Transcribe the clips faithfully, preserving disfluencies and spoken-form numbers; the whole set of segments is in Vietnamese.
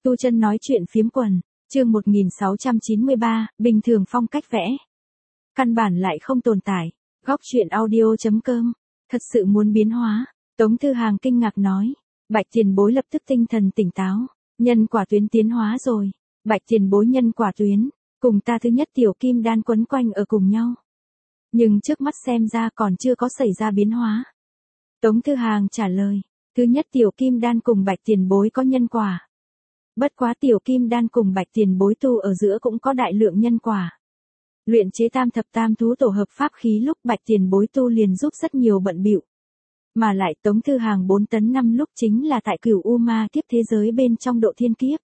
Tu Chân nói chuyện phiếm quần, chương một nghìn sáu trăm chín mươi ba, bình thường phong cách vẽ. Căn bản lại không tồn tại. Góc truyện audio chấm com, thật sự muốn biến hóa. Tống Thư Hàng kinh ngạc nói. Bạch tiền bối lập tức tinh thần tỉnh táo. Nhân quả tuyến tiến hóa rồi. Bạch tiền bối nhân quả tuyến, cùng ta thứ nhất tiểu kim đan quấn quanh ở cùng nhau. Nhưng trước mắt xem ra còn chưa có xảy ra biến hóa. Tống Thư Hàng trả lời. Thứ nhất tiểu kim đan cùng bạch tiền bối có nhân quả. Bất quá tiểu kim đan cùng bạch tiền bối tu ở giữa cũng có đại lượng nhân quả. Luyện chế tam thập tam thú tổ hợp pháp khí lúc bạch tiền bối tu liền giúp rất nhiều bận bịu. Mà lại Tống Thư Hàng bốn tấn năm lúc chính là tại Cửu U Ma kiếp thế giới bên trong độ thiên kiếp.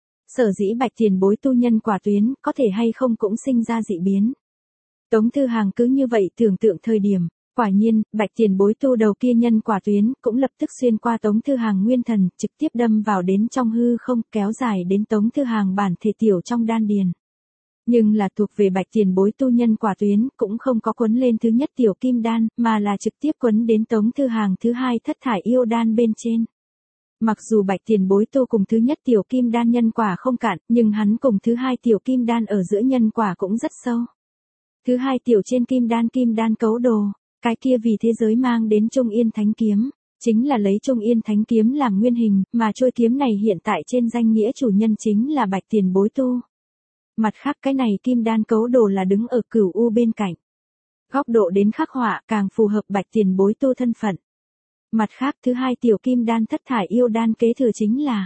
Sở dĩ bạch tiền bối tu nhân quả tuyến có thể hay không cũng sinh ra dị biến. Tống Thư Hàng cứ như vậy tưởng tượng thời điểm, quả nhiên, bạch tiền bối tu đầu kia nhân quả tuyến cũng lập tức xuyên qua Tống Thư Hàng nguyên thần, trực tiếp đâm vào đến trong hư không, kéo dài đến Tống Thư Hàng bản thể tiểu trong đan điền. Nhưng là thuộc về bạch tiền bối tu nhân quả tuyến cũng không có quấn lên thứ nhất tiểu kim đan, mà là trực tiếp quấn đến Tống Thư Hàng thứ hai thất thải yêu đan bên trên. Mặc dù bạch tiền bối tu cùng thứ nhất tiểu kim đan nhân quả không cạn, nhưng hắn cùng thứ hai tiểu kim đan ở giữa nhân quả cũng rất sâu. Thứ hai tiểu trên kim đan kim đan cấu đồ, cái kia vì thế giới mang đến Trung Yên Thánh Kiếm, chính là lấy Trung Yên Thánh Kiếm làm nguyên hình, mà trôi kiếm này hiện tại trên danh nghĩa chủ nhân chính là bạch tiền bối tu. Mặt khác cái này kim đan cấu đồ là đứng ở Cửu U bên cạnh. Góc độ đến khắc họa càng phù hợp bạch tiền bối tu thân phận. Mặt khác thứ hai tiểu kim đan thất thải yêu đan kế thừa chính là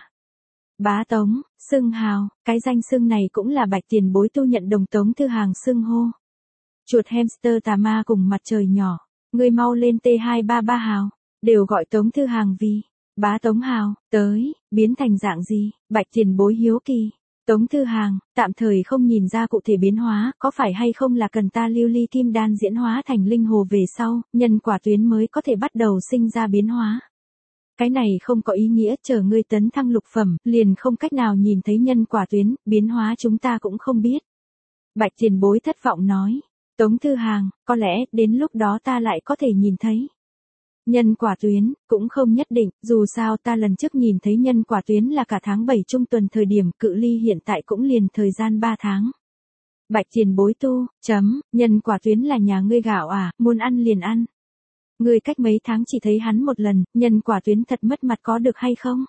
Bá Tống, xưng hào, cái danh xưng này cũng là bạch tiền bối tu nhận đồng Tống Thư Hàng xưng hô. Chuột hamster tà ma cùng mặt trời nhỏ, ngươi mau lên T hai ba ba hào, đều gọi Tống Thư Hàng vì Bá Tống hào, tới, biến thành dạng gì, bạch tiền bối hiếu kỳ. Tống Thư Hàng, tạm thời không nhìn ra cụ thể biến hóa, có phải hay không là cần ta lưu ly kim đan diễn hóa thành linh hồ về sau, nhân quả tuyến mới có thể bắt đầu sinh ra biến hóa. Cái này không có ý nghĩa, chờ ngươi tấn thăng lục phẩm, liền không cách nào nhìn thấy nhân quả tuyến, biến hóa chúng ta cũng không biết. Bạch tiền bối thất vọng nói. Tống Thư Hàng, có lẽ đến lúc đó ta lại có thể nhìn thấy. Nhân quả tuyến, cũng không nhất định, dù sao ta lần trước nhìn thấy nhân quả tuyến là cả tháng bảy trung tuần thời điểm, cự ly hiện tại cũng liền thời gian ba tháng. Bạch tiền bối tu, chấm, nhân quả tuyến là nhà ngươi gạo à, muốn ăn liền ăn. Ngươi cách mấy tháng chỉ thấy hắn một lần, nhân quả tuyến thật mất mặt có được hay không?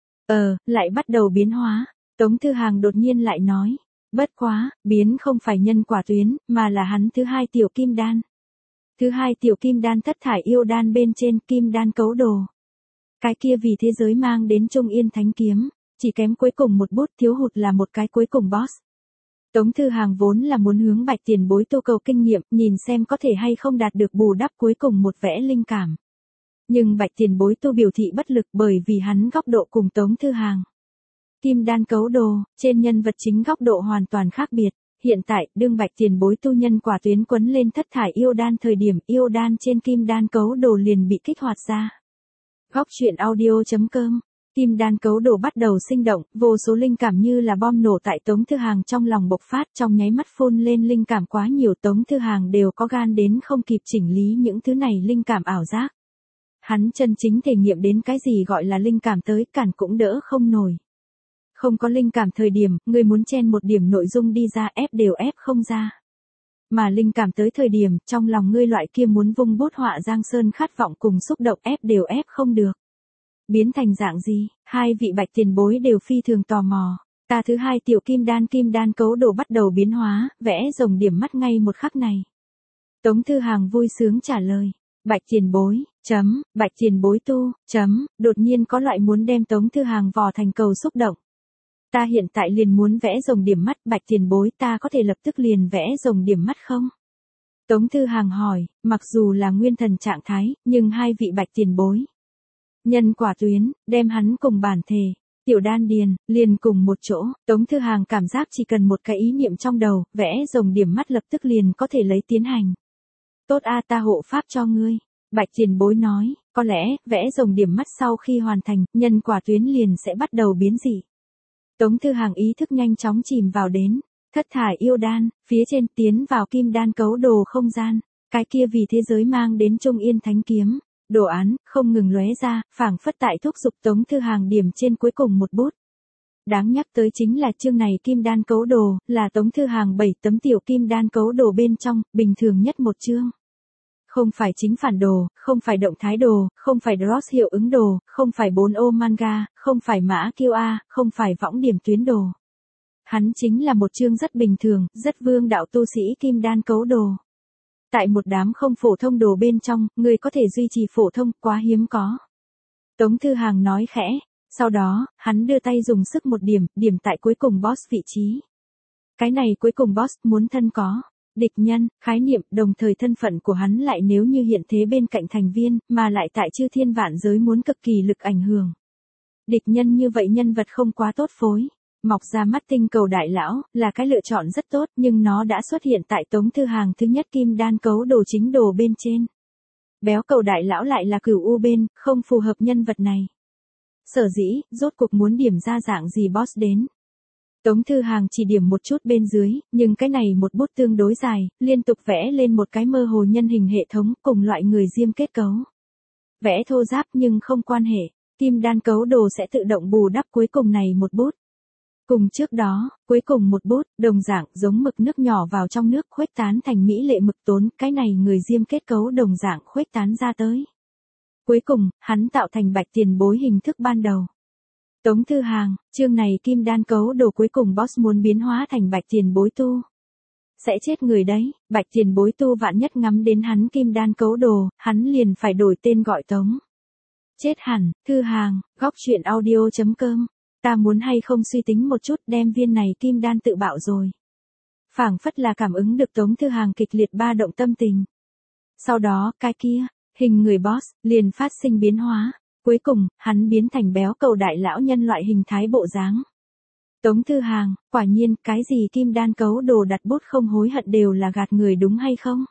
Ờ, lại bắt đầu biến hóa, Tống Thư Hàng đột nhiên lại nói. Bất quá, biến không phải nhân quả tuyến, mà là hắn thứ hai tiểu kim đan. Thứ hai tiểu kim đan thất thải yêu đan bên trên kim đan cấu đồ. Cái kia vì thế giới mang đến Trung Yên Thánh Kiếm, chỉ kém cuối cùng một bút, thiếu hụt là một cái cuối cùng boss. Tống Thư Hàng vốn là muốn hướng bạch tiền bối tu cầu kinh nghiệm, nhìn xem có thể hay không đạt được bù đắp cuối cùng một vẽ linh cảm. Nhưng bạch tiền bối tu biểu thị bất lực bởi vì hắn góc độ cùng Tống Thư Hàng. Kim đan cấu đồ, trên nhân vật chính góc độ hoàn toàn khác biệt. Hiện tại, đương bạch tiền bối tu nhân quả tuyến quấn lên thất thải yêu đan thời điểm yêu đan trên kim đan cấu đồ liền bị kích hoạt ra. Góc truyện audio chấm com, kim đan cấu đồ bắt đầu sinh động, vô số linh cảm như là bom nổ tại Tống Thư Hàng trong lòng bộc phát, trong nháy mắt phun lên linh cảm quá nhiều, Tống Thư Hàng đều có gan đến không kịp chỉnh lý những thứ này linh cảm ảo giác. Hắn chân chính thể nghiệm đến cái gì gọi là linh cảm tới cản cũng đỡ không nổi. Không có linh cảm thời điểm, ngươi muốn chen một điểm nội dung đi ra ép đều ép không ra. Mà linh cảm tới thời điểm, trong lòng ngươi loại kia muốn vung bút họa giang sơn khát vọng cùng xúc động ép đều ép không được. Biến thành dạng gì, hai vị bạch tiền bối đều phi thường tò mò. Ta thứ hai tiểu kim đan kim đan cấu đồ bắt đầu biến hóa, vẽ rồng điểm mắt ngay một khắc này. Tống Thư Hàng vui sướng trả lời. Bạch tiền bối, chấm, bạch tiền bối tu, chấm, đột nhiên có loại muốn đem Tống Thư Hàng vò thành cầu xúc động. Ta hiện tại liền muốn vẽ rồng điểm mắt, bạch tiền bối ta có thể lập tức liền vẽ rồng điểm mắt không? Tống Thư Hàng hỏi, mặc dù là nguyên thần trạng thái, nhưng hai vị bạch tiền bối. Nhân quả tuyến, đem hắn cùng bản thể, tiểu đan điền, liền cùng một chỗ, Tống Thư Hàng cảm giác chỉ cần một cái ý niệm trong đầu, vẽ rồng điểm mắt lập tức liền có thể lấy tiến hành. Tốt a ta hộ pháp cho ngươi. Bạch tiền bối nói, có lẽ, vẽ rồng điểm mắt sau khi hoàn thành, nhân quả tuyến liền sẽ bắt đầu biến dị. Tống Thư Hàng ý thức nhanh chóng chìm vào đến, thất thải yêu đan, phía trên tiến vào kim đan cấu đồ không gian, cái kia vì thế giới mang đến Trung Yên Thánh Kiếm, đồ án, không ngừng lóe ra, phảng phất tại thúc giục Tống Thư Hàng điểm trên cuối cùng một bút. Đáng nhắc tới chính là chương này kim đan cấu đồ, là Tống Thư Hàng bảy tấm tiểu kim đan cấu đồ bên trong, bình thường nhất một chương. Không phải chính phản đồ, không phải động thái đồ, không phải Dross hiệu ứng đồ, không phải bốn ô manga, không phải mã kiêu A, không phải võng điểm tuyến đồ. Hắn chính là một chương rất bình thường, rất vương đạo tu sĩ kim đan cấu đồ. Tại một đám không phổ thông đồ bên trong, người có thể duy trì phổ thông, quá hiếm có. Tống Thư Hàng nói khẽ, sau đó, hắn đưa tay dùng sức một điểm, điểm tại cuối cùng boss vị trí. Cái này cuối cùng boss muốn thân có địch nhân, khái niệm, đồng thời thân phận của hắn lại nếu như hiện thế bên cạnh thành viên, mà lại tại chư thiên vạn giới muốn cực kỳ lực ảnh hưởng. Địch nhân như vậy nhân vật không quá tốt phối. Mọc ra mắt tinh cầu đại lão, là cái lựa chọn rất tốt, nhưng nó đã xuất hiện tại Tống Thư Hàng thứ nhất kim đan cấu đồ chính đồ bên trên. Béo cầu đại lão lại là cửu u bên, không phù hợp nhân vật này. Sở dĩ, rốt cuộc muốn điểm ra dạng gì boss đến. Tống Thư Hàng chỉ điểm một chút bên dưới, nhưng cái này một bút tương đối dài, liên tục vẽ lên một cái mơ hồ nhân hình hệ thống cùng loại người diêm kết cấu. Vẽ thô ráp nhưng không quan hệ, kim đan cấu đồ sẽ tự động bù đắp cuối cùng này một bút. Cùng trước đó, cuối cùng một bút, đồng dạng giống mực nước nhỏ vào trong nước khuếch tán thành mỹ lệ mực tốn, cái này người diêm kết cấu đồng dạng khuếch tán ra tới. Cuối cùng, hắn tạo thành bạch tiền bối hình thức ban đầu. Tống Thư Hàng, chương này kim đan cấu đồ cuối cùng boss muốn biến hóa thành bạch tiền bối tu. Sẽ chết người đấy, bạch tiền bối tu vạn nhất ngắm đến hắn kim đan cấu đồ, hắn liền phải đổi tên gọi Tống. Chết hẳn, Thư Hàng, góc truyện audio chấm com. Ta muốn hay không suy tính một chút đem viên này kim đan tự bạo rồi. Phảng phất là cảm ứng được Tống Thư Hàng kịch liệt ba động tâm tình. Sau đó, cái kia, hình người boss, liền phát sinh biến hóa. Cuối cùng, hắn biến thành béo cầu đại lão nhân loại hình thái bộ dáng. Tống Thư Hàng, quả nhiên, cái gì kim đan cấu đồ đặt bút không hối hận đều là gạt người đúng hay không?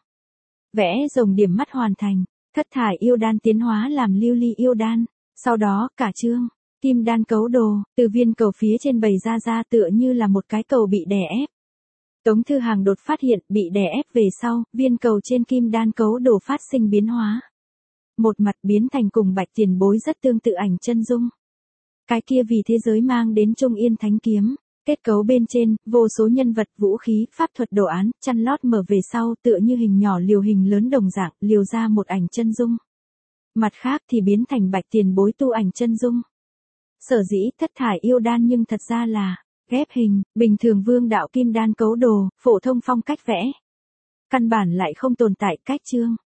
Vẽ rồng điểm mắt hoàn thành, thất thải yêu đan tiến hóa làm lưu ly yêu đan. Sau đó, cả chương. Kim đan cấu đồ, từ viên cầu phía trên bày ra ra tựa như là một cái cầu bị đè ép. Tống Thư Hàng đột phát hiện bị đè ép về sau, viên cầu trên kim đan cấu đồ phát sinh biến hóa. Một mặt biến thành cùng bạch tiền bối rất tương tự ảnh chân dung. Cái kia vì thế giới mang đến Trung Yên Thánh Kiếm, kết cấu bên trên, vô số nhân vật, vũ khí, pháp thuật đồ án, chăn lót mở về sau tựa như hình nhỏ liều hình lớn đồng dạng, liều ra một ảnh chân dung. Mặt khác thì biến thành bạch tiền bối tu ảnh chân dung. Sở dĩ thất thải yêu đan nhưng thật ra là ghép hình, bình thường vương đạo kim đan cấu đồ, phổ thông phong cách vẽ. Căn bản lại không tồn tại cách chương.